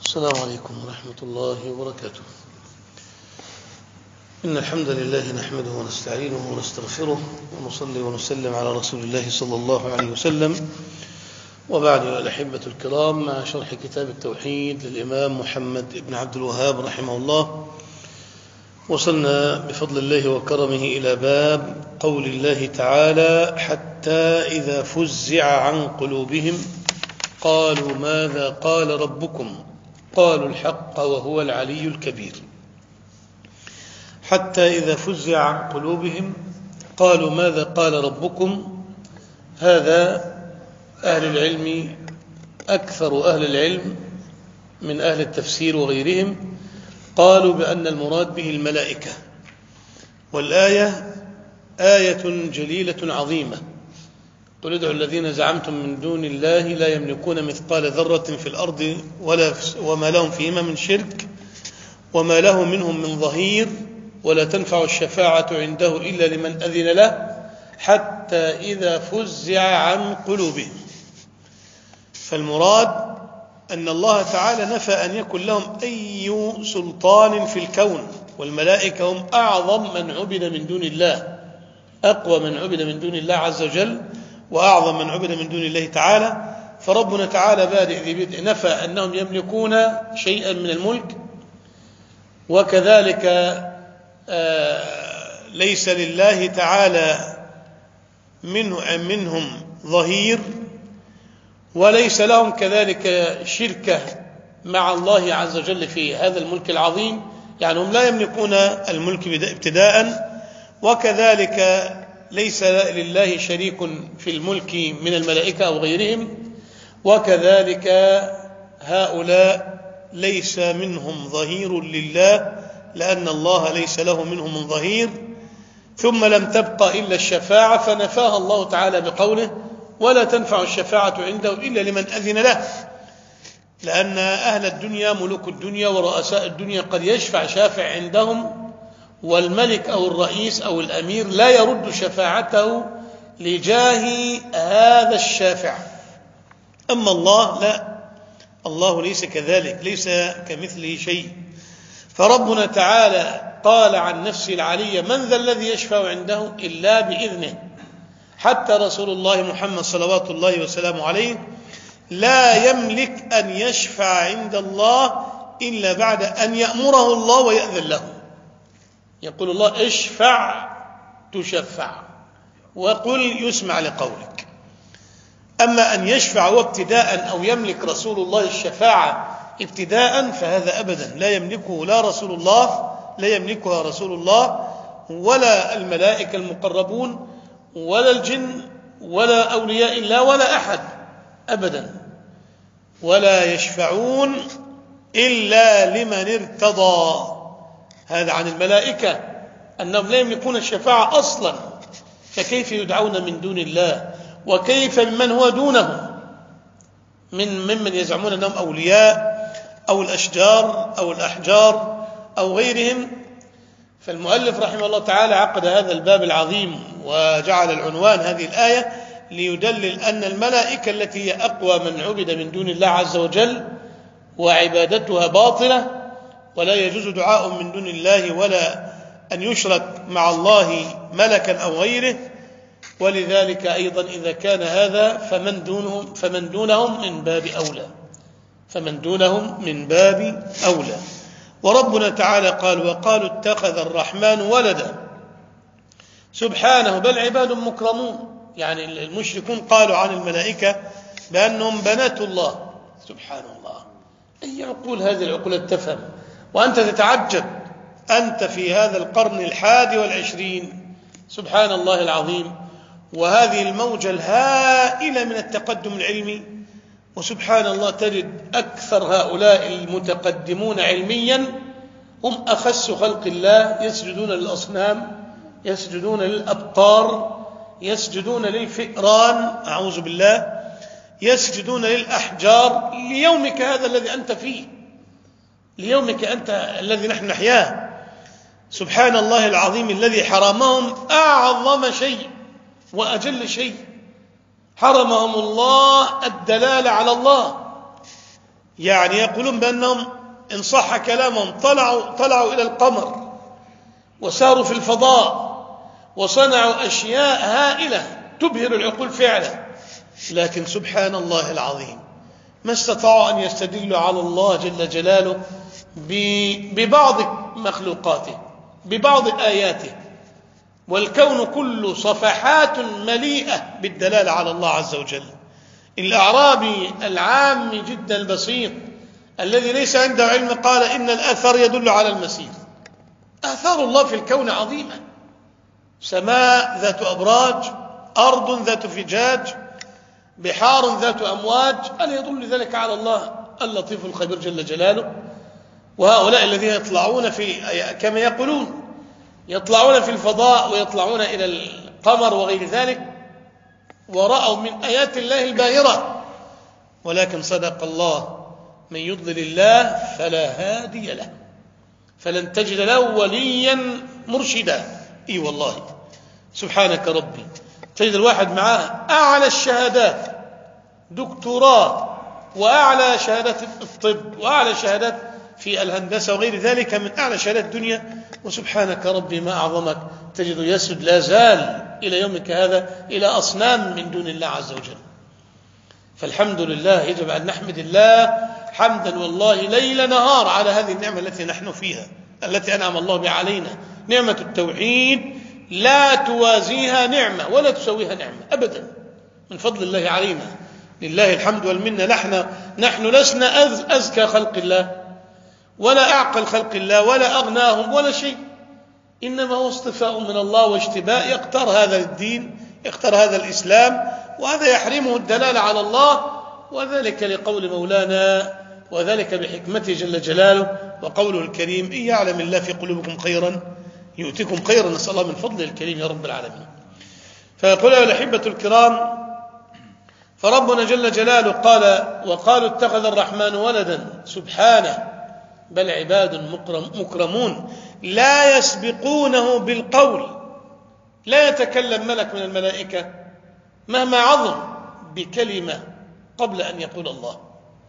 السلام عليكم ورحمة الله وبركاته. إن الحمد لله نحمده ونستعينه ونستغفره ونصلي ونسلم على رسول الله صلى الله عليه وسلم، وبعد الأحبة الكرام، مع شرح كتاب التوحيد للإمام محمد بن عبد الوهاب رحمه الله، وصلنا بفضل الله وكرمه إلى باب قول الله تعالى: حتى إذا فزع عن قلوبهم قالوا ماذا قال ربكم قالوا الحق وهو العلي الكبير. حتى إذا فزع عن قلوبهم قالوا ماذا قال ربكم. هذا أهل العلم، أكثر أهل العلم من أهل التفسير وغيرهم، قالوا بأن المراد به الملائكة، والآية آية جليلة عظيمة: قل ادعوا الذين زعمتم من دون الله لا يملكون مثقال ذرة في الأرض وما لهم فيهما من شرك وما له منهم من ظهير ولا تنفع الشفاعة عنده إلا لمن أذن له حتى إذا فزع عن قلوبهم. فالمراد أن الله تعالى نفى أن يكن لهم أي سلطان في الكون، والملائكة هم أعظم من عبد من دون الله، أقوى من عبد من دون الله عز وجل، وأعظم من عبد من دون الله تعالى. فربنا تعالى بادئ ذي بدء نفى أنهم يملكون شيئا من الملك، وكذلك ليس لله تعالى منهم ظهير، وليس لهم كذلك شركة مع الله عز وجل في هذا الملك العظيم، يعني هم لا يملكون الملك ابتداء، وكذلك ليس لله شريك في الملك من الملائكة أو غيرهم، وكذلك هؤلاء ليس منهم ظهير لله، لأن الله ليس له منهم من ظهير. ثم لم تبقى إلا الشفاعة، فنفاها الله تعالى بقوله: ولا تنفع الشفاعة عنده إلا لمن أذن له، لأن أهل الدنيا ملوك الدنيا ورؤساء الدنيا قد يشفع شافع عندهم، والملك أو الرئيس أو الأمير لا يرد شفاعته لجاه هذا الشافع. أما الله لا، الله ليس كذلك، ليس كمثله شيء. فربنا تعالى قال عن نفسه العلية: من ذا الذي يشفع عنده إلا بإذنه. حتى رسول الله محمد صلوات الله وسلامه عليه لا يملك أن يشفع عند الله إلا بعد أن يأمره الله ويأذن له. يقول الله: اشفع تشفع، وقل يسمع لقولك. أما أن يشفع هو ابتداء أو يملك رسول الله الشفاعة ابتداء، فهذا أبدا لا يملكه لا رسول الله، لا يملكها رسول الله ولا الملائكة المقربون ولا الجن ولا أولياء الله ولا أحد أبدا. ولا يشفعون إلا لمن ارتضى. هذا عن الملائكة أنهم لا يملكون الشفاعة أصلا، فكيف يدعون من دون الله؟ وكيف ممن هو دونهم ممن يزعمون أنهم أولياء أو الأشجار أو الأحجار أو غيرهم؟ فالمؤلف رحمه الله تعالى عقد هذا الباب العظيم وجعل العنوان هذه الآية ليدلل أن الملائكة التي هي أقوى من عبد من دون الله عز وجل وعبادتها باطلة، ولا يجوز دعاء من دون الله ولا أن يشرك مع الله ملكا أو غيره. ولذلك أيضا إذا كان هذا فمن دونهم من باب أولى، فمن دونهم من باب أولى. وربنا تعالى قال: وقالوا اتخذ الرحمن ولدا. سبحانه، بل عباد مكرمون. يعني المشركون قالوا عن الملائكة بأنهم بنات الله. سبحان الله، أي عقول هذه العقول تفهم؟ وأنت تتعجب، أنت في هذا القرن 21. سبحان الله العظيم، وهذه الموجة الهائلة من التقدم العلمي، وسبحان الله تجد أكثر هؤلاء المتقدمون علميا هم أخس خلق الله، يسجدون للأصنام، يسجدون للأبقار، يسجدون للفئران، أعوذ بالله، يسجدون للأحجار، ليومك هذا الذي أنت فيه، ليومك أنت الذي نحن نحياه. سبحان الله العظيم الذي حرمهم أعظم شيء وأجل شيء، حرمهم الله الدلالة على الله، يعني يقولون بأنهم إن صح كلامهم طلعوا إلى القمر وساروا في الفضاء وصنعوا أشياء هائلة تبهر العقول فعلا، لكن سبحان الله العظيم ما استطاعوا أن يستدلوا على الله جل جلاله ببعض مخلوقاته، ببعض آياته، والكون كله صفحات مليئة بالدلالة على الله عز وجل. الأعرابي العام جدا البسيط الذي ليس عنده علم قال إن الأثر يدل على المسير. آثار الله في الكون عظيمة، سماء ذات أبراج، أرض ذات فجاج، بحار ذات أمواج، ألا يدل ذلك على الله اللطيف الخبير جل جلاله؟ وهؤلاء الذين يطلعون كما يقولون يطلعون في الفضاء ويطلعون إلى القمر وغير ذلك ورأوا من آيات الله الباهرة، ولكن صدق الله من يضلل الله فلا هادي له، فلن تجد له وليا مرشدا. اي والله سبحانك ربي، تجد الواحد معاه أعلى الشهادات، دكتوراه وأعلى شهادات الطب وأعلى شهادات في الهندسة وغير ذلك من أعلى شهادات الدنيا، وسبحانك ربي ما أعظمك تجد يسجد لا زال إلى يومك هذا إلى أصنام من دون الله عز وجل. فالحمد لله، يجب أن نحمد الله حمدا والله ليل نهار على هذه النعمة التي نحن فيها، التي أنعم الله بها علينا. نعمة التوحيد لا توازيها نعمة ولا تسويها نعمة أبدا، من فضل الله علينا، لله الحمد والمنة. نحن لسنا أزكى خلق الله ولا أعقل خلق الله ولا أغناهم ولا شيء، إنما هو اصطفاء من الله واشتباء، يختار هذا الدين، يختار هذا الإسلام، وهذا يحرمه الدلالة على الله، وذلك لقول مولانا وذلك بحكمته جل جلاله وقوله الكريم: إن يعلم الله في قلوبكم خيرا يؤتكم خيرا. نسأل الله من فضله الكريم يا رب العالمين. فيقول أيها الأحبة الكرام، فربنا جل جلاله قال: وقالوا اتخذ الرحمن ولدا سبحانه بل عباد مكرمون لا يسبقونه بالقول. لا يتكلم ملك من الملائكة مهما عظم بكلمة قبل أن يقول الله،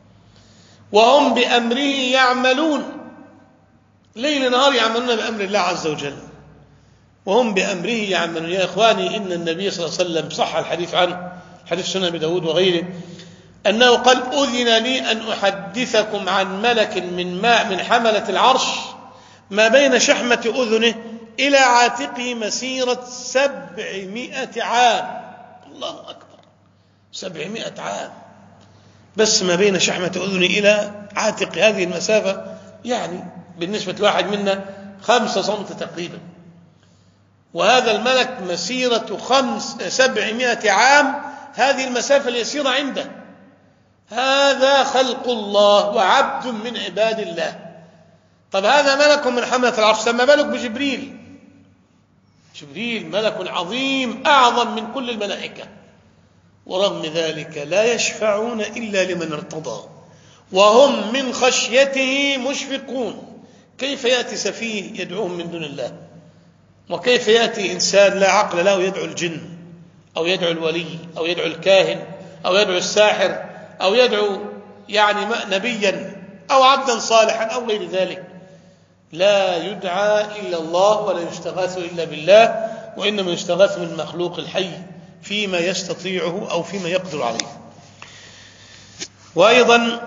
وهم بأمره يعملون، ليل نهار يعملون بأمر الله عز وجل، وهم بأمره يعملون. يا إخواني، إن النبي صلى الله عليه وسلم صح الحديث عنه، حديث سنن أبي داود وغيره، أنه قال: أذن لي أن أحدثكم عن ملك من ماء من حملة العرش ما بين شحمة أذنه إلى عاتقه مسيرة 700 عام. الله أكبر، 700 عام بس ما بين شحمة أذنه إلى عاتق. هذه المسافة يعني بالنسبة لواحد منا 5 سم تقريبا، وهذا الملك مسيرة 700 عام، هذه المسافة اليسيرة عنده. هذا خلق الله وعبد من عباد الله. طب هذا ملك من حملة العرش، ما بالك بجبريل؟ جبريل ملك عظيم أعظم من كل الملائكة، ورغم ذلك لا يشفعون إلا لمن ارتضى، وهم من خشيته مشفقون. كيف يأتي سفيه يدعوهم من دون الله؟ وكيف يأتي إنسان لا عقل له يدعو الجن أو يدعو الولي أو يدعو الكاهن أو يدعو الساحر أو يدعو يعني نبيا أو عبدا صالحا أو غير ذلك؟ لا يدعى إلا الله ولا يستغاث إلا بالله، وإنما يستغاث من المخلوق الحي فيما يستطيعه أو فيما يقدر عليه. وأيضا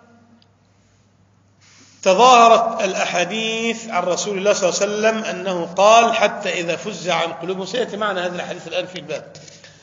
تظاهرت الأحاديث عن رسول الله صلى الله عليه وسلم أنه قال: حتى إذا فزع عن قلوبهم، سيأتي معنا هذا الحديث الآن في الباب،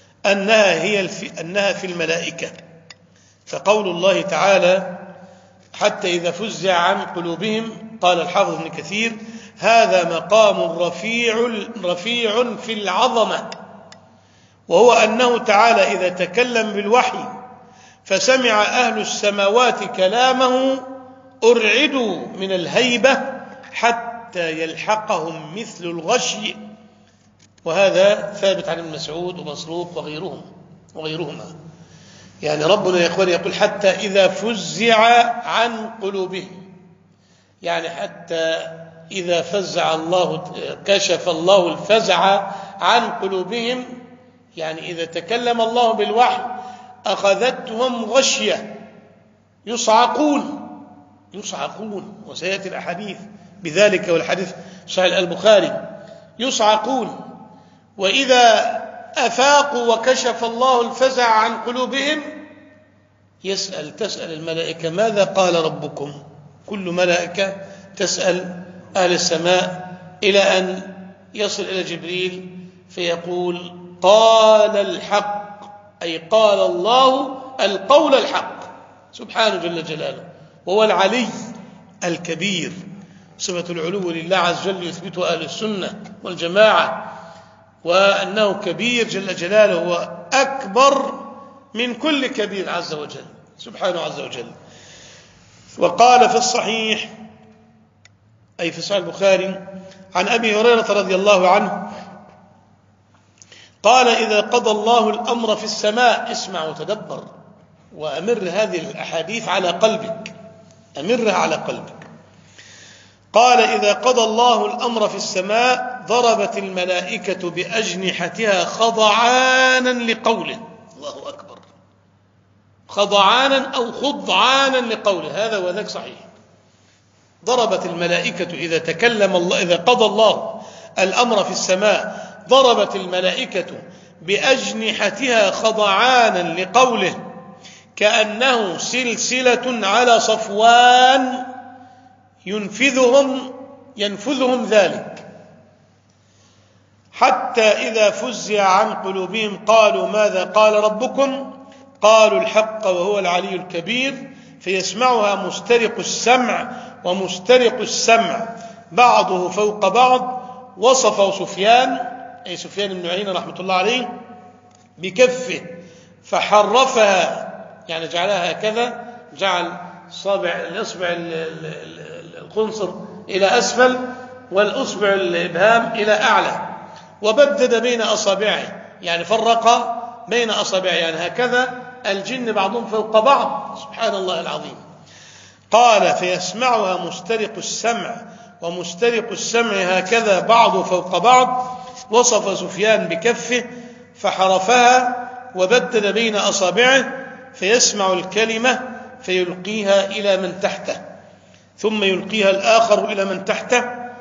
أنها في الملائكة. فقول الله تعالى: حتى إذا فزع عن قلوبهم، قال الحافظ ابن كثير: هذا مقام رفيع في العظمة، وهو أنه تعالى إذا تكلم بالوحي فسمع أهل السماوات كلامه أرعدوا من الهيبة حتى يلحقهم مثل الغشي. وهذا ثابت عن ابن مسعود ومسروق وغيرهما. يعني ربنا يا إخواني يقول: حتى إذا فزع عن قلوبهم، يعني حتى إذا فزع الله، كشف الله الفزع عن قلوبهم، يعني إذا تكلم الله بالوحي أخذتهم غشية، يصعقون، وسيأتي الأحاديث بذلك، والحديث صحيح البخاري، يصعقون. وإذا أفاقوا وكشف الله الفزع عن قلوبهم تسأل الملائكة ماذا قال ربكم؟ كل ملائكة تسأل أهل السماء، إلى أن يصل إلى جبريل فيقول قال الحق، أي قال الله القول الحق سبحانه جل جلاله، وهو العلي الكبير. صفة العلو لله عز وجل يثبتها أهل السنة والجماعة، وأنه كبير جل جلاله، هو أكبر من كل كبير عز وجل سبحانه عز وجل. وقال في الصحيح، أي في صحيح البخاري، عن أبي هريرة رضي الله عنه قال إذا قضى الله الأمر في السماء، اسمع وتدبر وأمر هذه الأحاديث على قلبك، أمرها على قلبك. قال إذا قضى الله الأمر في السماء ضربت الملائكة بأجنحتها خضعانا لقوله. الله أكبر، خضعانا أو خضعانا لقوله، هذا وذاك صحيح. ضربت الملائكة إذا تكلم الله، إذا قضى الله الأمر في السماء ضربت الملائكة بأجنحتها خضعانا لقوله، كأنه سلسلة على صفوان ينفذهم ذلك، حتى إذا فزع عن قلوبهم قالوا ماذا قال ربكم؟ قالوا الحق وهو العلي الكبير، فيسمعها مسترق السمع ومسترق السمع بعضه فوق بعض. وصفه سفيان، أي سفيان بن عيينة رحمة الله عليه، بكفه فحرفها، يعني جعلها هكذا، جعل الأصبع الخنصر إلى أسفل والأصبع الإبهام إلى أعلى، وبدد بين أصابعه، يعني فرق بين أصابعه، يعني هكذا الجن بعضهم فوق بعض، سبحان الله العظيم. قال فيسمعها مسترق السمع ومسترق السمع هكذا بعض فوق بعض. وصف سفيان بكفه فحرفها وبدد بين أصابعه، فيسمع الكلمة فيلقيها إلى من تحته، ثم يلقيها الآخر إلى من تحته،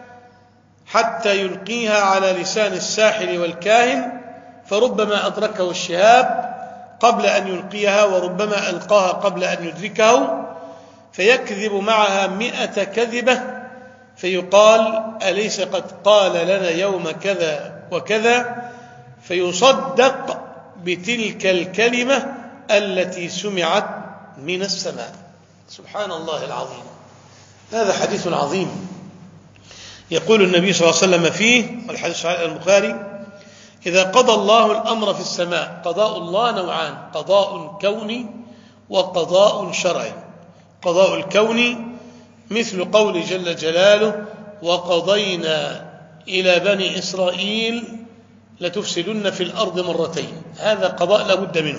حتى يلقيها على لسان الساحر والكاهن، فربما أدركه الشهاب قبل أن يلقيها، وربما ألقاها قبل أن يدركه، فيكذب معها 100 كذبة، فيقال أليس قد قال لنا يوم كذا وكذا، فيصدق بتلك الكلمة التي سمعت من السماء. سبحان الله العظيم، هذا حديث عظيم. يقول النبي صلى الله عليه وسلم فيه، والحديث صحيح البخاري، إذا قضى الله الأمر في السماء، قضاء الله نوعان، قضاء كوني وقضاء شرعي. قضاء الكوني مثل قول جل جلاله وقضينا إلى بني إسرائيل لتفسدن في الأرض مرتين، هذا قضاء لا بد منه.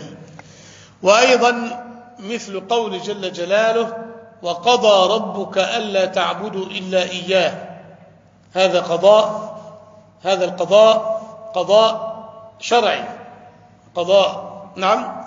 وأيضا مثل قول جل جلاله وقضى ربك ألا تعبدوا إلا إياه، هذا قضاء، هذا القضاء قضاء شرعي، قضاء نعم،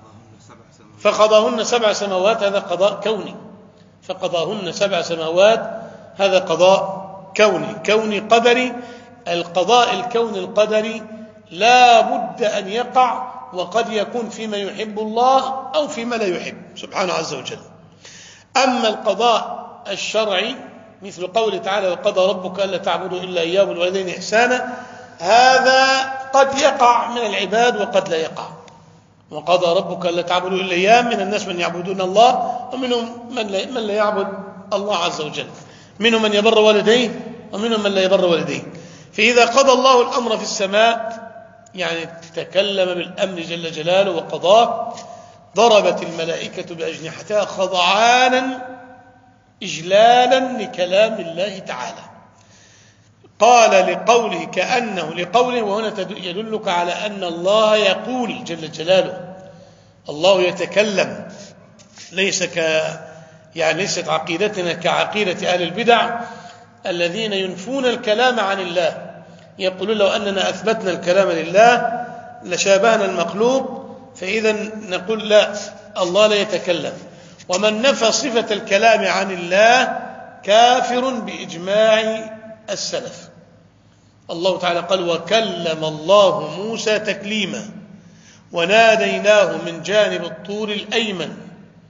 فقضاهن 7 سماوات، هذا قضاء كوني، فقضاهن 7 سماوات، هذا قضاء كوني قدري. القضاء الكوني القدري لا بد أن يقع، وقد يكون فيما يحب الله أو فيما لا يحب سبحانه عز وجل. أما القضاء الشرعي مثل قوله تعالى وقضى ربك ألا تعبدوا إلا إياه وبالوالدين إحسانا، هذا قد يقع من العباد وقد لا يقع. وقضى ربك ألا تعبدوا إلا إياه، من الناس من يعبدون الله ومنهم من لا يعبد الله عز وجل، منهم من يبر والديه ومنهم من لا يبر والديه. فإذا قضى الله الأمر في السماء، يعني تكلم بالأمر جل جلاله وقضاه، ضربت الملائكة بأجنحتها خضعانا إجلالا لكلام الله تعالى. قال لقوله كأنه لقوله، وهنا يدلك على أن الله يقول جل جلاله، الله يتكلم، ليست عقيدتنا كعقيدة أهل البدع الذين ينفون الكلام عن الله، يقولون لو أننا أثبتنا الكلام لله لشابهنا المخلوق، فإذا نقول لا، الله لا يتكلم. ومن نفى صفة الكلام عن الله كافر بإجماع السلف. الله تعالى قال: وكلم الله موسى تكليما وناديناه من جانب الطور الأيمن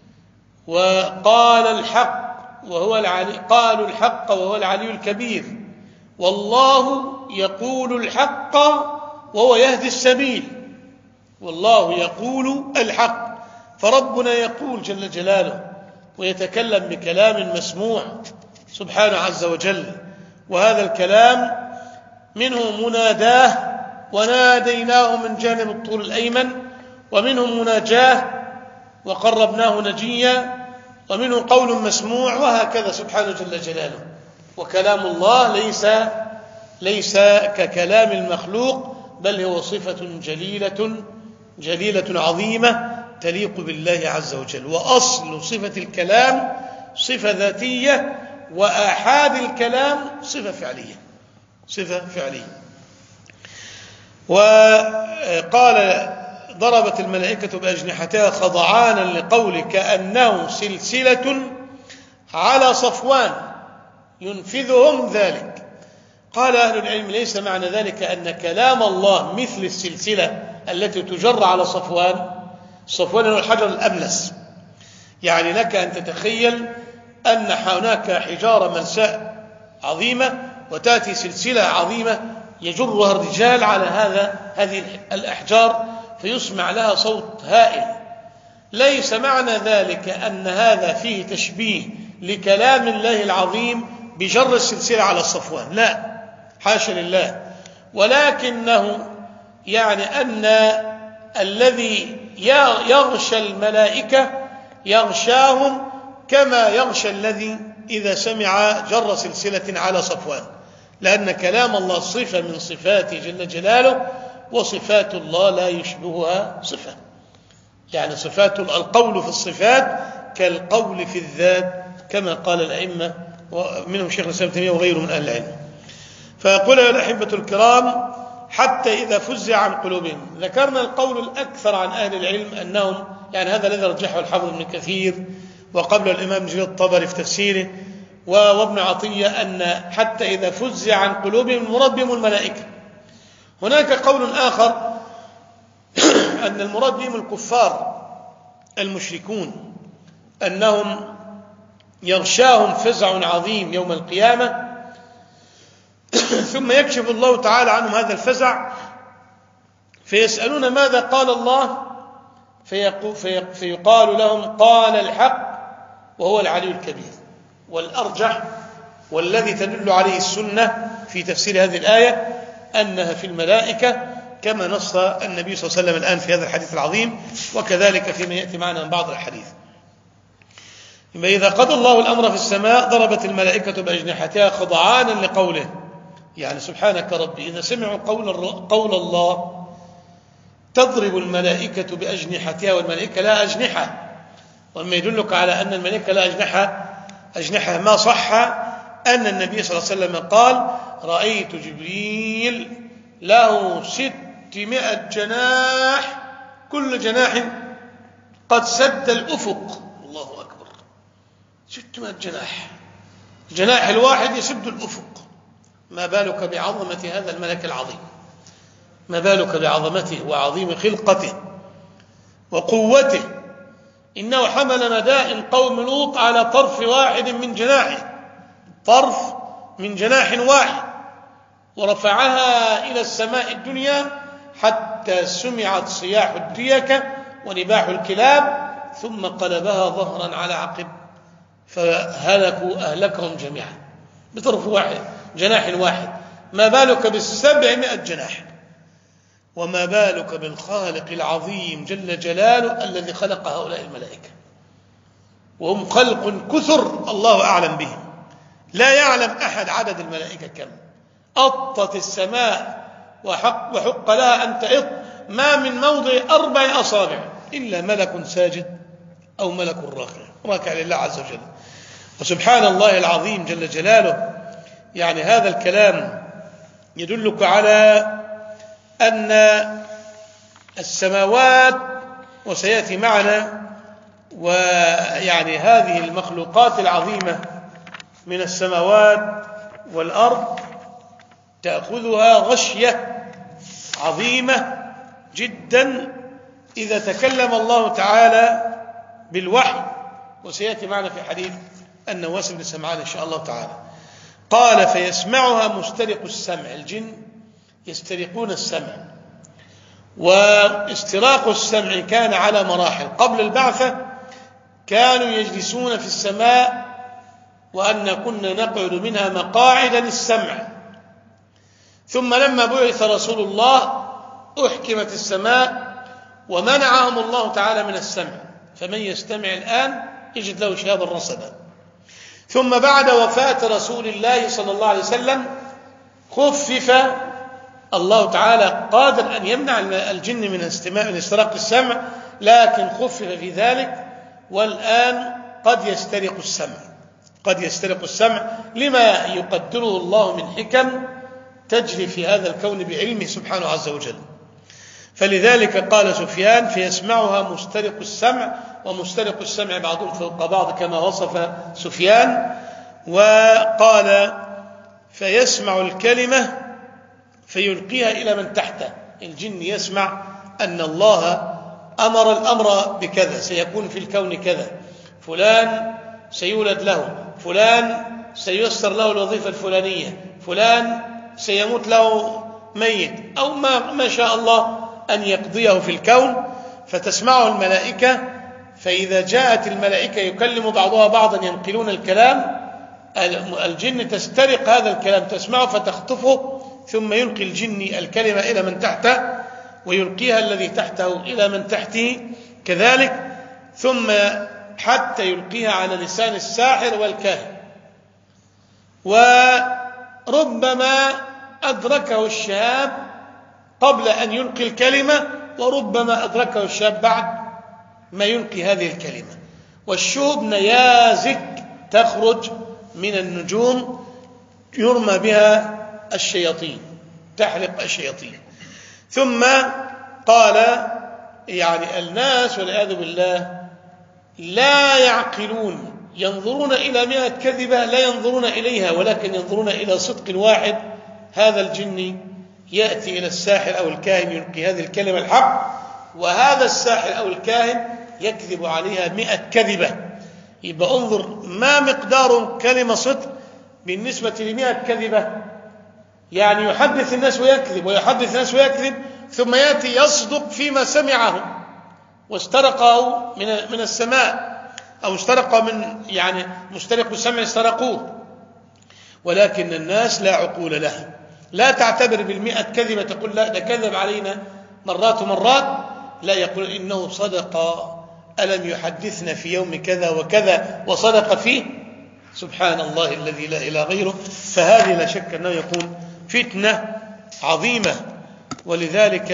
وقال الحق قالوا الحق وهو العلي الكبير، والله يقول الحق وهو يهدي السبيل. والله يقول الحق، فربنا يقول جل جلاله ويتكلم بكلام مسموع سبحانه عز وجل، وهذا الكلام منه مناداه وناديناه من جانب الطور الأيمن، ومنه مناجاه وقربناه نجيا، ومنه قول مسموع، وهكذا سبحانه جل جلاله. وكلام الله ليس ككلام المخلوق، بل هو صفة جليلة عظيمة تليق بالله عز وجل. وأصل صفة الكلام صفة ذاتية، وآحاد الكلام صفة فعلية. وقال: ضربت الملائكة بأجنحتها خضعانا لقول كأنه سلسلة على صفوان ينفذهم ذلك. قال أهل العلم: ليس معنى ذلك أن كلام الله مثل السلسلة التي تجر على صفوان هو الحجر الأملس. يعني لك أن تتخيل أن هناك حجارة ملساء عظيمة وتأتي سلسلة عظيمة يجرها الرجال على هذه الأحجار فيسمع لها صوت هائل. ليس معنى ذلك أن هذا فيه تشبيه لكلام الله العظيم بجر السلسلة على الصفوان، لا، حاشا لله، ولكنه يعني أن الذي يغشى الملائكة يغشاهم كما يغشى الذي إذا سمع جر سلسلة على صفوان، لأن كلام الله صفة من صفاته جل جلاله، وصفات الله لا يشبهها صفة. يعني صفات القول في الصفات كالقول في الذات، كما قال الأئمة ومنهم شيخ الإسلام ابن تيمية وغيره من أهل العلم. فيقول يا الأحبة الكرام: حتى إذا فزع عن قلوبهم. ذكرنا القول الأكثر عن أهل العلم أنهم، يعني هذا الذي رجحه الحافظ ابن كثير وقبل الإمام جرير الطبري في تفسيره وابن عطية، أن حتى إذا فزع عن قلوبهم المراد بهم الملائكة. هناك قول آخر أن المراد بهم الكفار المشركون، أنهم يغشاهم فزع عظيم يوم القيامة ثم يكشف الله تعالى عنهم هذا الفزع فيسألون ماذا قال الله، فيقال لهم: قال الحق وهو العلي الكبير. والأرجح والذي تدل عليه السنة في تفسير هذه الآية أنها في الملائكة، كما نص النبي صلى الله عليه وسلم الآن في هذا الحديث العظيم، وكذلك فيما يأتي معنا من بعض الحديث. إذا قضى الله الأمر في السماء ضربت الملائكة بأجنحتها خضعانا لقوله، يعني سبحانك ربي، إذا سمعوا قول الله تضرب الملائكة بأجنحتها، والملائكة لا أجنحة. وما يدلك على أن الملائكة لا أجنحة ما صح أن النبي صلى الله عليه وسلم قال: رأيت جبريل له 600 جناح، كل جناح قد سد الأفق. الله أكبر، 600 جناح، الجناح الواحد يسد الأفق. ما بالك بعظمة هذا الملك العظيم، ما بالك بعظمته وعظيم خلقته وقوته. إنه حمل مدائن قوم لوط على طرف واحد من جناحه، طرف من جناح واحد، ورفعها إلى السماء الدنيا حتى سمعت صياح الديكة ونباح الكلاب، ثم قلبها ظهرا على عقب أهلكهم جميعا بطرف واحد، جناح واحد. ما بالك ب700 جناح، وما بالك بالخالق العظيم جل جلاله الذي خلق هؤلاء الملائكة، وهم خلق كثر الله أعلم بهم، لا يعلم أحد عدد الملائكة كم. أطت السماء وحق لها أن تئط، ما من موضع 4 أصابع إلا ملك ساجد أو ملك راكع لله عز وجل. وسبحان الله العظيم جل جلاله. يعني هذا الكلام يدلك على أن السماوات، وسيأتي معنا، ويعني هذه المخلوقات العظيمة من السماوات والأرض تأخذها غشية عظيمة جدا إذا تكلم الله تعالى بالوحي، وسيأتي معنا في حديث النواس بن سمعان إن شاء الله تعالى. قال فيسمعها مسترق السمع، الجن يسترقون السمع، واستراق السمع كان على مراحل. قبل البعثة كانوا يجلسون في السماء، وأن كنا نقعد منها مقاعد للسمع، ثم لما بعث رسول الله أحكمت السماء ومنعهم الله تعالى من السمع، فمن يستمع الآن يجد له شهابا رصدا. ثم بعد وفاة رسول الله صلى الله عليه وسلم خفف الله تعالى، قادر أن يمنع الجن من استراق السمع، لكن خفف في ذلك، والآن قد يسترق السمع لما يقدره الله من حكم تجري في هذا الكون بعلمه سبحانه عز وجل. فلذلك قال سفيان فيسمعها مسترق السمع، ومسترق السمع بعضهم فوق بعض كما وصف سفيان. وقال فيسمع الكلمة فيلقيها إلى من تحته، الجن يسمع أن الله أمر الأمر بكذا، سيكون في الكون كذا، فلان سيولد له، فلان سييسر له الوظيفة الفلانية، فلان سيموت له ميت، أو ما شاء الله أن يقضيه في الكون. فتسمعه الملائكة، فإذا جاءت الملائكة يكلم بعضها بعضا ينقلون الكلام، الجن تسترق هذا الكلام، تسمعه فتخطفه، ثم يلقي الجن الكلمة إلى من تحته، ويلقيها الذي تحته إلى من تحته كذلك، ثم حتى يلقيها على لسان الساحر والكاهن. وربما أدركه الشهاب قبل أن يلقي الكلمة، وربما أدركه الشهاب بعد ما يلقي هذه الكلمة. والشهب نيازك تخرج من النجوم يرمى بها الشياطين، تحرق الشياطين. ثم قال يعني الناس والعياذ بالله لا يعقلون، ينظرون إلى 100 كذبة لا ينظرون إليها، ولكن ينظرون إلى صدق واحد. هذا الجن يأتي إلى الساحر أو الكاهن يلقي هذه الكلمة الحق، وهذا الساحر أو الكاهن يكذب عليها 100 كذبة. يبقى انظر ما مقدار كلمة صدق بالنسبة ل100 كذبة. يعني يحدث الناس ويكذب، ويحدث الناس ويكذب، ثم يأتي يصدق فيما سمعه واسترقه من السماء، أو استرقه من يعني مسترق السمع استرقوه. ولكن الناس لا عقول لها، لا تعتبر ب100 كذبة تقول لا ده كذب علينا مرات ومرات، لا، يقول إنه صدق، ألم يحدثنا في يوم كذا وكذا وصدق فيه. سبحان الله الذي لا إله غيره. فهذه لا شك أنه يكون فتنة عظيمة. ولذلك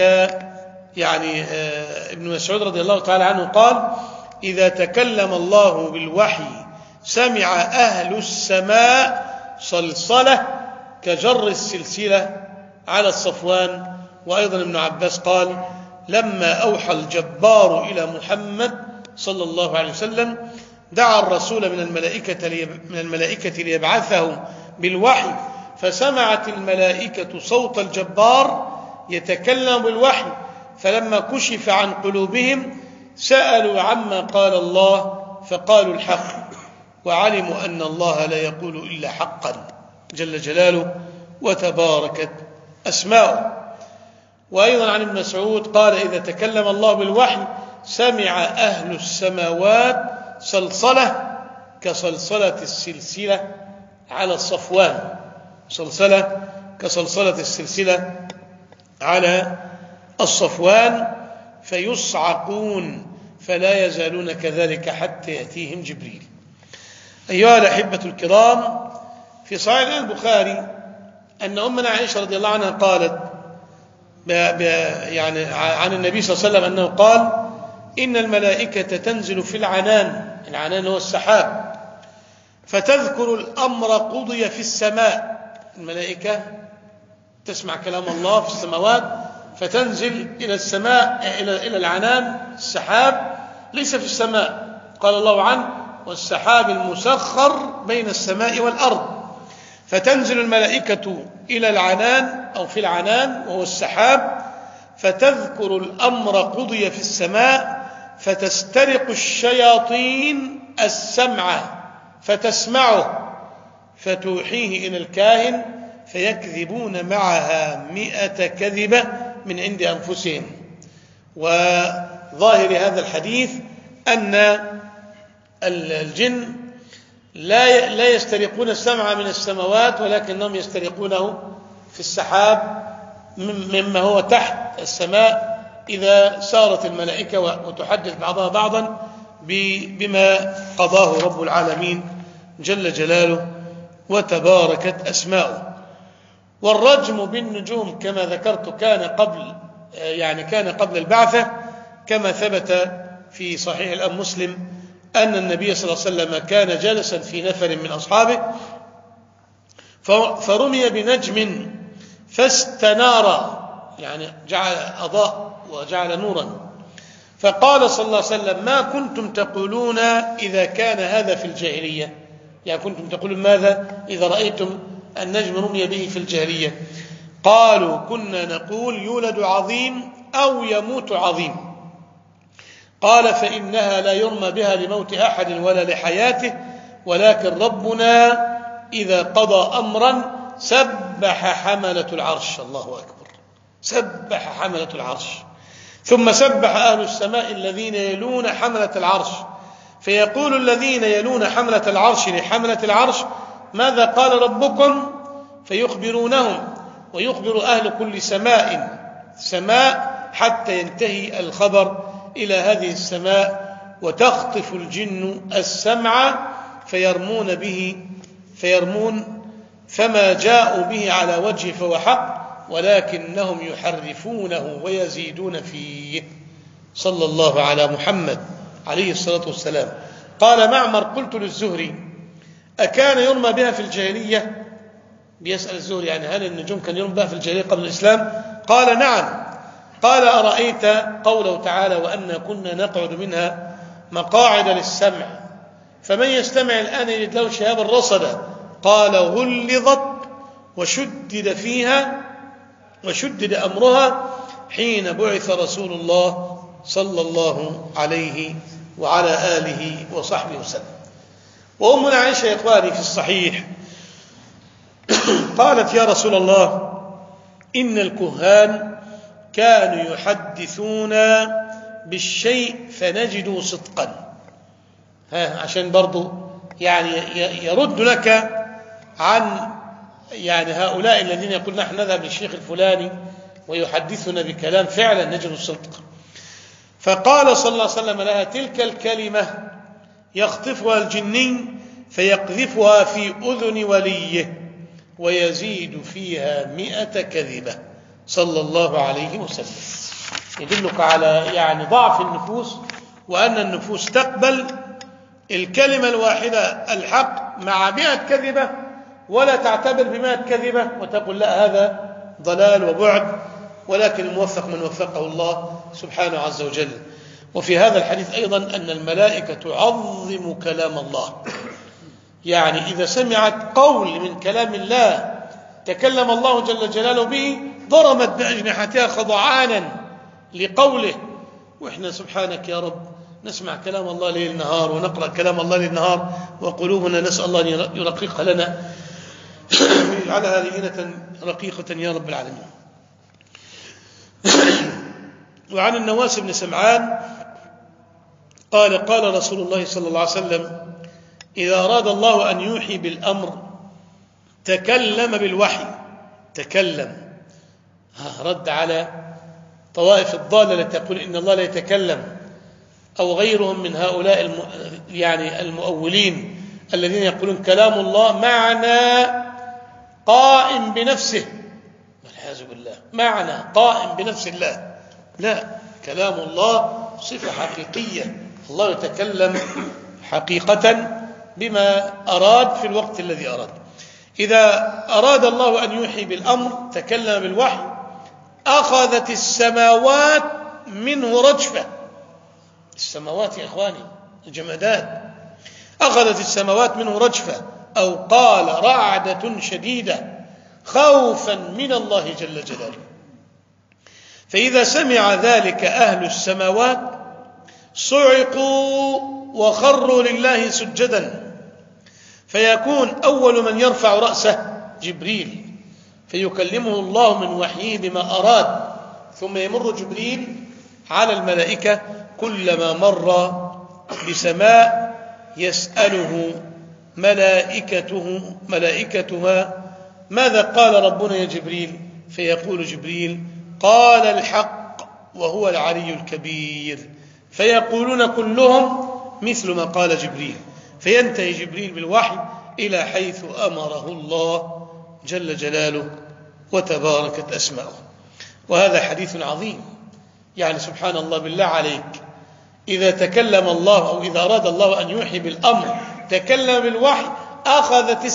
يعني ابن مسعود رضي الله تعالى عنه قال إذا تكلم الله بالوحي سمع أهل السماء صلصلة كجر السلسلة على الصفوان. وأيضا ابن عباس قال لما أوحى الجبار إلى محمد صلى الله عليه وسلم دعا الرسول من الملائكة ليبعثه بالوحي، فسمعت الملائكة صوت الجبار يتكلم بالوحي، فلما كشف عن قلوبهم سألوا عما قال الله فقالوا الحق، وعلموا أن الله لا يقول إلا حقا جل جلاله وتباركت أسماؤه. وأيضا عن ابن مسعود قال إذا تكلم الله بالوحي سمع أهل السماوات صلصلة كصلصلة السلسلة على الصفوان، صلصلة كصلصلة السلسلة على الصفوان، فيصعقون فلا يزالون كذلك حتى يأتيهم جبريل. أيها الأحبة الكرام، في صحيح البخاري أن أمنا عائشة رضي الله عنها قالت يعني عن النبي صلى الله عليه وسلم أنه قال إن الملائكة تنزل في العنان، العنان هو السحاب، فتذكر الأمر قضي في السماء. الملائكة تسمع كلام الله في السماوات فتنزل إلى السماء، إلى العنان السحاب، ليس في السماء، قال الله عنه: والسحاب المسخر بين السماء والأرض. فتنزل الملائكة إلى العنان أو في العنان وهو السحاب، فتذكر الأمر قضي في السماء، فتسترق الشياطين السمع فتسمعه، فتوحيه إلى الكاهن، فيكذبون معها 100 كذبة من عند أنفسهم. وظاهر هذا الحديث أن الجن لا يسترقون السمع من السماوات، ولكنهم يسترقونه في السحاب مما هو تحت السماء، إذا سارت الملائكة وتحدث بعضها بعضا بما قضاه رب العالمين جل جلاله وتباركت أسماؤه. والرجم بالنجوم كما ذكرت كان قبل البعثة، كما ثبت في صحيح الإمام مسلم أن النبي صلى الله عليه وسلم كان جالسا في نفر من أصحابه، فرمي بنجم فاستنار، يعني جعل أضاء وجعل نورا، فقال صلى الله عليه وسلم: ما كنتم تقولون إذا كان هذا في الجاهلية؟ يعني كنتم تقولون ماذا إذا رأيتم النجم رمي به في الجاهلية؟ قالوا: كنا نقول يولد عظيم أو يموت عظيم. قال: فإنها لا يرمى بها لموت أحد ولا لحياته، ولكن ربنا إذا قضى أمرا سبح حملة العرش. الله أكبر، سبح حملة العرش، ثم سبح أهل السماء الذين يلون حملة العرش، فيقول الذين يلون حملة العرش لحملة العرش: ماذا قال ربكم؟ فيخبرونهم، ويخبر أهل كل سماء حتى ينتهي الخبر إلى هذه السماء، وتخطف الجن السمع فيرمون فما جاءوا به على وجه فهو حق، ولكنهم يحرفونه ويزيدون فيه. صلى الله على محمد عليه الصلاة والسلام. قال معمر: قلت للزهري: أكان يرمى بها في الجاهلية؟ بيسأل الزهري يعني هل النجوم كان يرمى بها في الجاهلية قبل الإسلام؟ قال: نعم. قال: أرأيت قوله تعالى: وأنا كنا نقعد منها مقاعد للسمع، فمن يستمع الآن يجد له شهابا رصدا. قال: غلظت وشدد أمرها حين بعث رسول الله صلى الله عليه وعلى آله وصحبه وسلم. وأمنا عائشة يا إخواني في الصحيح قالت: يا رسول الله، إن الكهان كانوا يحدثون بالشيء فنجد صدقا. عشان برضو يعني يرد لك عن يعني هؤلاء الذين يقول نحن نذهب للشيخ الفلاني ويحدثنا بكلام فعلا نجد الصدق. فقال صلى الله عليه وسلم لها: تلك الكلمة يخطفها الجني فيقذفها في أذن وليه ويزيد فيها 100 كذبة. صلى الله عليه وسلم. يدلك على يعني ضعف النفوس، وأن النفوس تقبل الكلمة الواحدة الحق مع 100 كذبة، ولا تعتبر ب100 كذبة وتقول لا هذا ضلال وبعد، ولكن الموفق من وفقه الله سبحانه عز وجل. وفي هذا الحديث أيضا أن الملائكة تعظم كلام الله، يعني إذا سمعت قول من كلام الله تكلم الله جل جلاله به ضرمت بأجنحتها خضعانا لقوله. وإحنا سبحانك يا رب نسمع كلام الله ليل نهار، ونقرأ كلام الله ليل نهار، وقلوبنا نسأل الله أن يرققها لنا ويجعلها لينة رقيقة يا رب العالمين. وعن النواس بن سمعان قال: قال رسول الله صلى الله عليه وسلم: إذا أراد الله أن يوحي بالأمر تكلم بالوحي. تكلم، رد على طوائف الضالة التي تقول إن الله لا يتكلم، أو غيرهم من هؤلاء يعني المؤولين الذين يقولون كلام الله معنى قائم بنفسه، والعياذ بالله، معنى قائم بنفس الله. لا، كلام الله صفة حقيقية، الله يتكلم حقيقة بما أراد في الوقت الذي أراد. إذا أراد الله أن يوحي بالأمر تكلم بالوحي، أخذت السماوات منه رجفة. السماوات يا إخواني الجمادات. أخذت السماوات منه رجفة، أو قال رعدة شديدة خوفا من الله جل جلاله. فإذا سمع ذلك أهل السماوات صعقوا وخروا لله سجدا، فيكون أول من يرفع رأسه جبريل فيكلمه الله من وحيه بما أراد، ثم يمر جبريل على الملائكة كلما مر بسماء يسأله ملائكتها ماذا قال ربنا يا جبريل؟ فيقول جبريل قال الحق وهو العلي الكبير، فيقولون كلهم مثل ما قال جبريل، فينتهي جبريل بالوحي إلى حيث أمره الله جل جلاله وتباركت أسماؤه. وهذا حديث عظيم، يعني سبحان الله، بالله عليك، إذا تكلم الله أو إذا أراد الله أن يوحي بالأمر تكلم بالوحي، أخذت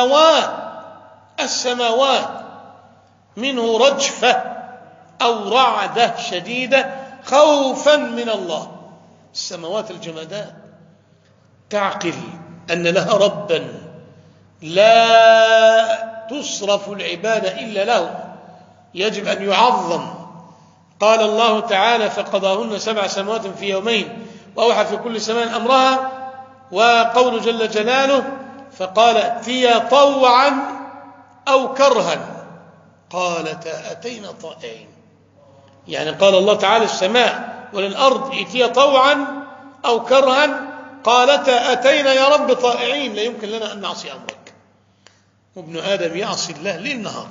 السماوات منه رجفة أو رعدة شديدة خوفا من الله. السماوات الجمادات تعقل أن لها ربا لا تصرف العبادة إلا له، يجب أن يعظم. قال الله تعالى فقضاهن 7 سماوات في يومين وأوحى في كل سماء أمرها، وقول جل جلاله فقال ائتيا طوعا أو كرها قالتا أتينا طائعين. يعني قال الله تعالى السماء وللأرض ائتيا طوعا أو كرها قالتا أتينا يا رب طائعين، لا يمكن لنا أن نعصي أمرك. وابن آدم يعصي الله ليل نهار.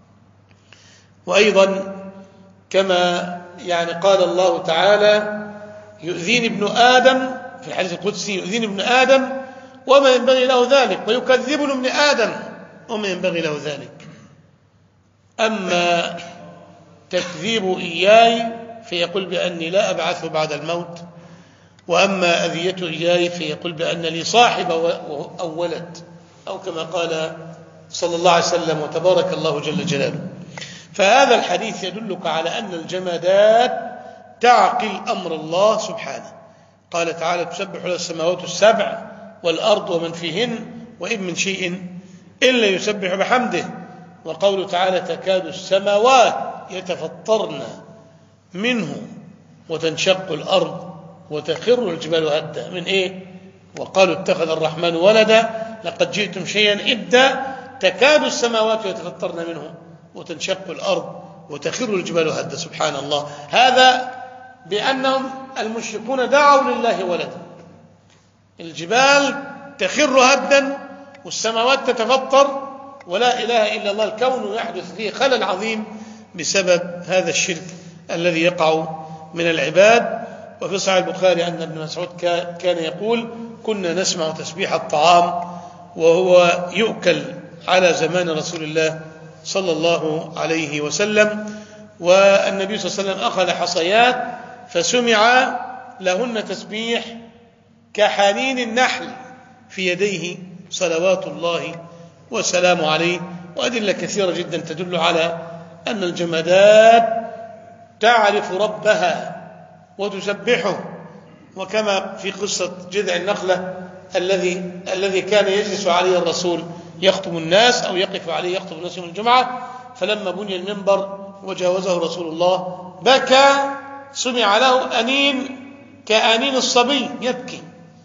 وأيضا كما يعني قال الله تعالى يؤذيني ابن آدم في الحديث القدسي، يؤذيني ابن آدم وما ينبغي له ذلك، ويكذبني ابن آدم وما ينبغي له ذلك. أما تكذيب إياي فيقول بأني لا أبعث بعد الموت، وأما أذيته إياي فيقول بأن لي صاحب أو ولد، أو كما قال صلى الله عليه وسلم وتبارك الله جل جلاله. فهذا الحديث يدلك على أن الجمادات تعقل أمر الله سبحانه. قال تعالى تسبح له السماوات السبع والأرض ومن فيهن وإن من شيء إلا يسبح بحمده. وقوله تعالى تكاد السماوات يتفطرن منه وتنشق الأرض وتخر الجبال هدا من إيه؟ وقالوا اتخذ الرحمن ولدا لقد جئتم شيئا إدا تكاد السماوات يتفطرن منه وتنشق الأرض وتخر الجبال هدا. سبحان الله. هذا بأنهم المشركون دعوا لله ولدا، الجبال تخر هدا والسماوات تتفطر، ولا إله إلا الله. الكون يحدث فيه خلل عظيم بسبب هذا الشرك الذي يقع من العباد. وفي صحيح البخاري أن ابن مسعود كان يقول كنا نسمع تسبيح الطعام وهو يؤكل على زمان رسول الله صلى الله عليه وسلم، والنبي صلى الله عليه وسلم أخذ حصيات فسمع لهن تسبيح كحنين النحل في يديه صلوات الله وسلامه عليه. وأدلة كثيرة جدا تدل على أن الجمادات تعرف ربها وتسبحه. وكما في قصة جذع النخلة الذي كان يجلس عليه الرسول يخطب الناس أو يقف عليه يخطب الناس يوم الجمعة، فلما بني المنبر وجاوزه رسول الله بكى، سمع له أنين كأنين الصبي يبكي،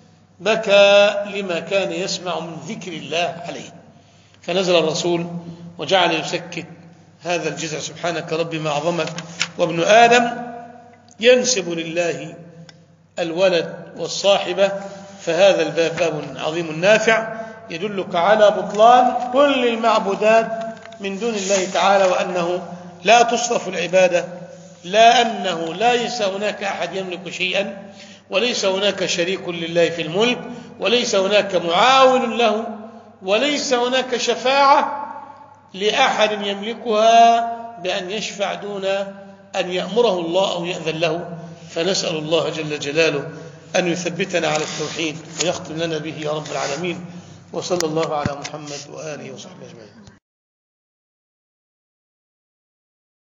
بكى لما كان يسمع من ذكر الله عليه. فنزل الرسول وجعل يسكت هذا الجذع. سبحانك ربي ما أعظمك. وابن آدم ينسب لله الولد والصاحبة. فهذا الباب باب عظيم نافع يدلك على بطلان كل المعبودات من دون الله تعالى، وأنه لا تصرف العبادة، لا أنه ليس هناك أحد يملك شيئا، وليس هناك شريك لله في الملك، وليس هناك معاون له، وليس هناك شفاعة لأحد يملكها بأن يشفع دون أن يأمره الله أو يأذن له. فنسأل الله جل جلاله أن يثبتنا على التوحيد ويختم لنا به يا رب العالمين. وصلى الله على محمد وآله وصحبه أجمعين.